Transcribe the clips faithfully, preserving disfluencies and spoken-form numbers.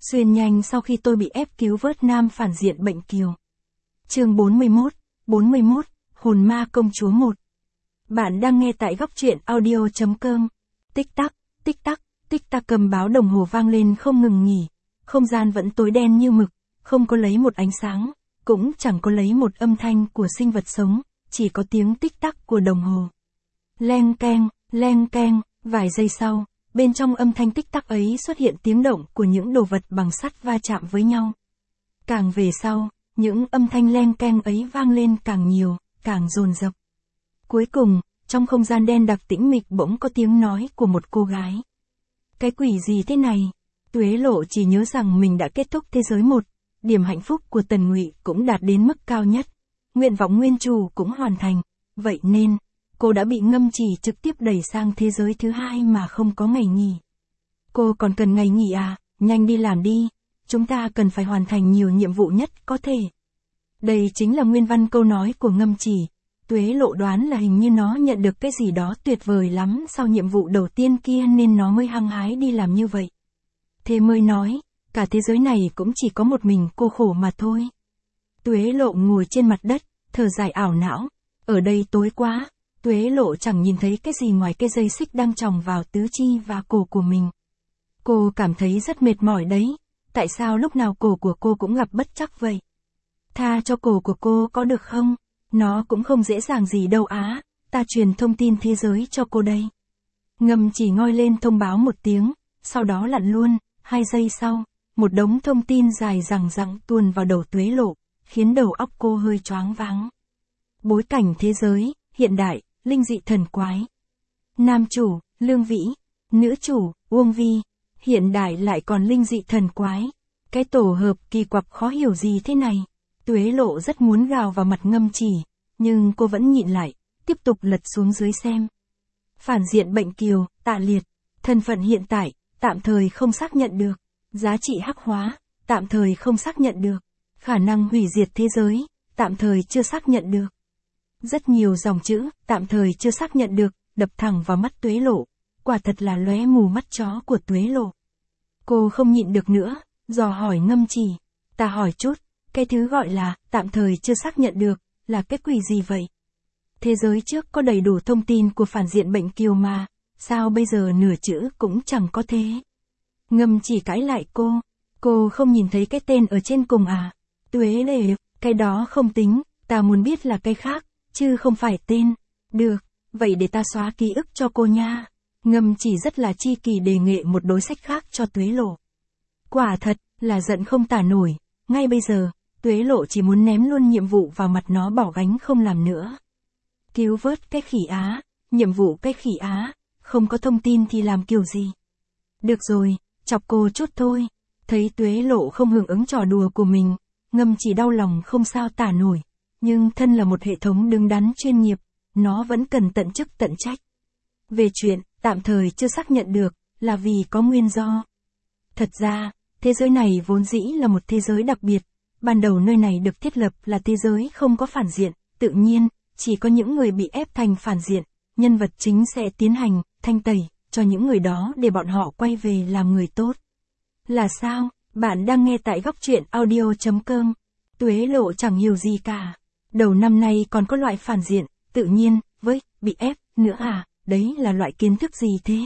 Xuyên nhanh sau khi tôi bị ép cứu vớt nam phản diện bệnh kiều. Chương bốn mươi mốt, bốn mươi mốt, Hồn ma công chúa một. Bạn đang nghe tại góc truyện audio chấm com. Tích tắc, tích tắc, tích tắc, cầm báo đồng hồ vang lên không ngừng nghỉ. Không gian vẫn tối đen như mực, không có lấy một ánh sáng, cũng chẳng có lấy một âm thanh của sinh vật sống, chỉ có tiếng tích tắc của đồng hồ. Leng keng, leng keng, vài giây sau, bên trong âm thanh tích tắc ấy xuất hiện tiếng động của những đồ vật bằng sắt va chạm với nhau. Càng về sau, những âm thanh leng keng ấy vang lên càng nhiều, càng dồn dập. Cuối cùng, trong không gian đen đặc tĩnh mịch bỗng có tiếng nói của một cô gái. Cái quỷ gì thế này? Tuế Lộ chỉ nhớ rằng mình đã kết thúc thế giới một, điểm hạnh phúc của Tần Ngụy cũng đạt đến mức cao nhất. Nguyện vọng nguyên chủ cũng hoàn thành, vậy nên, cô đã bị Ngâm Chỉ trực tiếp đẩy sang thế giới thứ hai mà không có ngày nghỉ. Cô còn cần ngày nghỉ à? Nhanh đi làm đi, chúng ta cần phải hoàn thành nhiều nhiệm vụ nhất có thể. Đây chính là nguyên văn câu nói của Ngâm Chỉ. Tuế Lộ đoán là hình như nó nhận được cái gì đó tuyệt vời lắm sau nhiệm vụ đầu tiên kia nên nó mới hăng hái đi làm như vậy. Thế mới nói, cả thế giới này cũng chỉ có một mình cô khổ mà thôi. Tuế Lộ ngồi trên mặt đất, thở dài ảo não. Ở đây tối quá, Tuế Lộ chẳng nhìn thấy cái gì ngoài cái dây xích đang chòng vào tứ chi và cổ của mình. Cô cảm thấy rất mệt mỏi đấy, tại sao lúc nào cổ của cô cũng gặp bất trắc vậy? Tha cho cổ của cô có được không? Nó cũng không dễ dàng gì đâu á, ta truyền thông tin thế giới cho cô đây. Ngâm Chỉ ngoi lên thông báo một tiếng, sau đó lặn luôn, hai giây sau, một đống thông tin dài dằng dặc tuôn vào đầu Tuế Lộ, khiến đầu óc cô hơi choáng váng. Bối cảnh thế giới, hiện đại, linh dị thần quái. Nam chủ, Lương Vĩ, nữ chủ, Uông Vi, hiện đại lại còn linh dị thần quái. Cái tổ hợp kỳ quặc khó hiểu gì thế này? Tuế Lộ rất muốn gào vào mặt Ngâm Chỉ, nhưng cô vẫn nhịn lại, tiếp tục lật xuống dưới xem. Phản diện bệnh kiều, Tạ Liệt, thân phận hiện tại, tạm thời không xác nhận được, giá trị hắc hóa, tạm thời không xác nhận được, khả năng hủy diệt thế giới, tạm thời chưa xác nhận được. Rất nhiều dòng chữ, tạm thời chưa xác nhận được, đập thẳng vào mắt Tuế Lộ, quả thật là lóe mù mắt chó của Tuế Lộ. Cô không nhịn được nữa, dò hỏi Ngâm Chỉ, ta hỏi chút, cái thứ gọi là, tạm thời chưa xác nhận được, là cái quỷ gì vậy? Thế giới trước có đầy đủ thông tin của phản diện bệnh kiều mà, sao bây giờ nửa chữ cũng chẳng có thế? Ngâm Chỉ cãi lại cô, cô không nhìn thấy cái tên ở trên cùng à? Tuế Lệ, cái đó không tính, ta muốn biết là cái khác, chứ không phải tên. Được, vậy để ta xóa ký ức cho cô nha. Ngâm Chỉ rất là chi kỳ đề nghị một đối sách khác cho Tuế Lộ. Quả thật, là giận không tả nổi, ngay bây giờ, Tuế Lộ chỉ muốn ném luôn nhiệm vụ vào mặt nó bỏ gánh không làm nữa. Cứu vớt cái khỉ Á, nhiệm vụ cái khỉ Á, không có thông tin thì làm kiểu gì? Được rồi, chọc cô chút thôi. Thấy Tuế Lộ không hưởng ứng trò đùa của mình, Ngâm Chỉ đau lòng không sao tả nổi. Nhưng thân là một hệ thống đứng đắn chuyên nghiệp, nó vẫn cần tận chức tận trách. Về chuyện, tạm thời chưa xác nhận được, là vì có nguyên do. Thật ra, thế giới này vốn dĩ là một thế giới đặc biệt. Ban đầu nơi này được thiết lập là thế giới không có phản diện, tự nhiên, chỉ có những người bị ép thành phản diện, nhân vật chính sẽ tiến hành, thanh tẩy, cho những người đó để bọn họ quay về làm người tốt. Là sao? Bạn đang nghe tại góc truyện audio chấm com. Tuế Lộ chẳng hiểu gì cả. Đầu năm nay còn có loại phản diện, tự nhiên, với, bị ép, nữa à, đấy là loại kiến thức gì thế?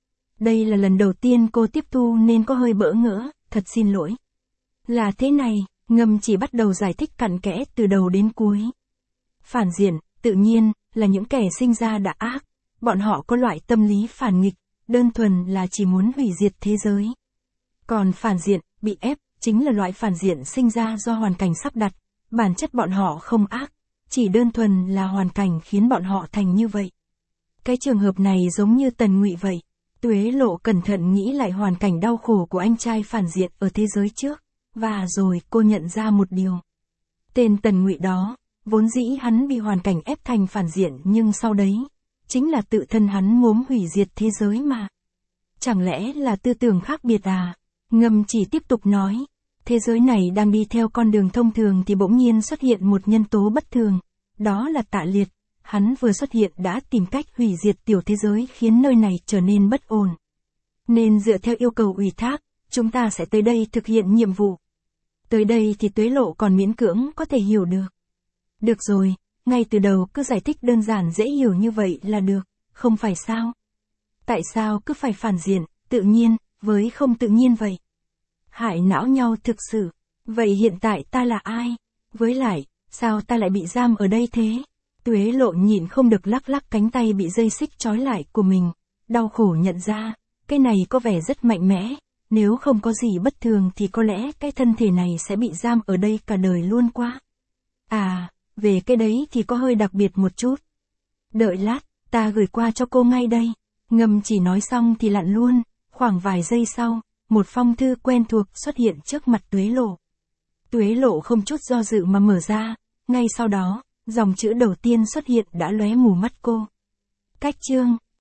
Đây là lần đầu tiên cô tiếp thu nên có hơi bỡ ngỡ, thật xin lỗi. Là thế này, Ngâm Chỉ bắt đầu giải thích cặn kẽ từ đầu đến cuối. Phản diện, tự nhiên, là những kẻ sinh ra đã ác, bọn họ có loại tâm lý phản nghịch, đơn thuần là chỉ muốn hủy diệt thế giới. Còn phản diện, bị ép, chính là loại phản diện sinh ra do hoàn cảnh sắp đặt, bản chất bọn họ không ác, chỉ đơn thuần là hoàn cảnh khiến bọn họ thành như vậy. Cái trường hợp này giống như Tần Ngụy vậy. Tuế Lộ cẩn thận nghĩ lại hoàn cảnh đau khổ của anh trai phản diện ở thế giới trước, và rồi cô nhận ra một điều. Tên Tần Ngụy đó, vốn dĩ hắn bị hoàn cảnh ép thành phản diện nhưng sau đấy, chính là tự thân hắn muốn hủy diệt thế giới mà. Chẳng lẽ là tư tưởng khác biệt à? Ngâm Chỉ tiếp tục nói, thế giới này đang đi theo con đường thông thường thì bỗng nhiên xuất hiện một nhân tố bất thường, đó là Tạ Liệt. Hắn vừa xuất hiện đã tìm cách hủy diệt tiểu thế giới khiến nơi này trở nên bất ổn. Nên dựa theo yêu cầu ủy thác, chúng ta sẽ tới đây thực hiện nhiệm vụ. Tới đây thì Tuế Lộ còn miễn cưỡng có thể hiểu được. Được rồi, ngay từ đầu cứ giải thích đơn giản dễ hiểu như vậy là được, không phải sao? Tại sao cứ phải phản diện, tự nhiên, với không tự nhiên vậy? Hại não nhau thực sự. Vậy hiện tại ta là ai? Với lại, sao ta lại bị giam ở đây thế? Tuế Lộ nhịn không được lắc lắc cánh tay bị dây xích trói lại của mình, đau khổ nhận ra, cái này có vẻ rất mạnh mẽ, nếu không có gì bất thường thì có lẽ cái thân thể này sẽ bị giam ở đây cả đời luôn quá. À, về cái đấy thì có hơi đặc biệt một chút. Đợi lát, ta gửi qua cho cô ngay đây. Ngâm chỉ nói xong thì lặn luôn, khoảng vài giây sau, một phong thư quen thuộc xuất hiện trước mặt Tuế Lộ. Tuế Lộ không chút do dự mà mở ra, ngay sau đó, dòng chữ đầu tiên xuất hiện đã lóe mù mắt cô. Cách chương,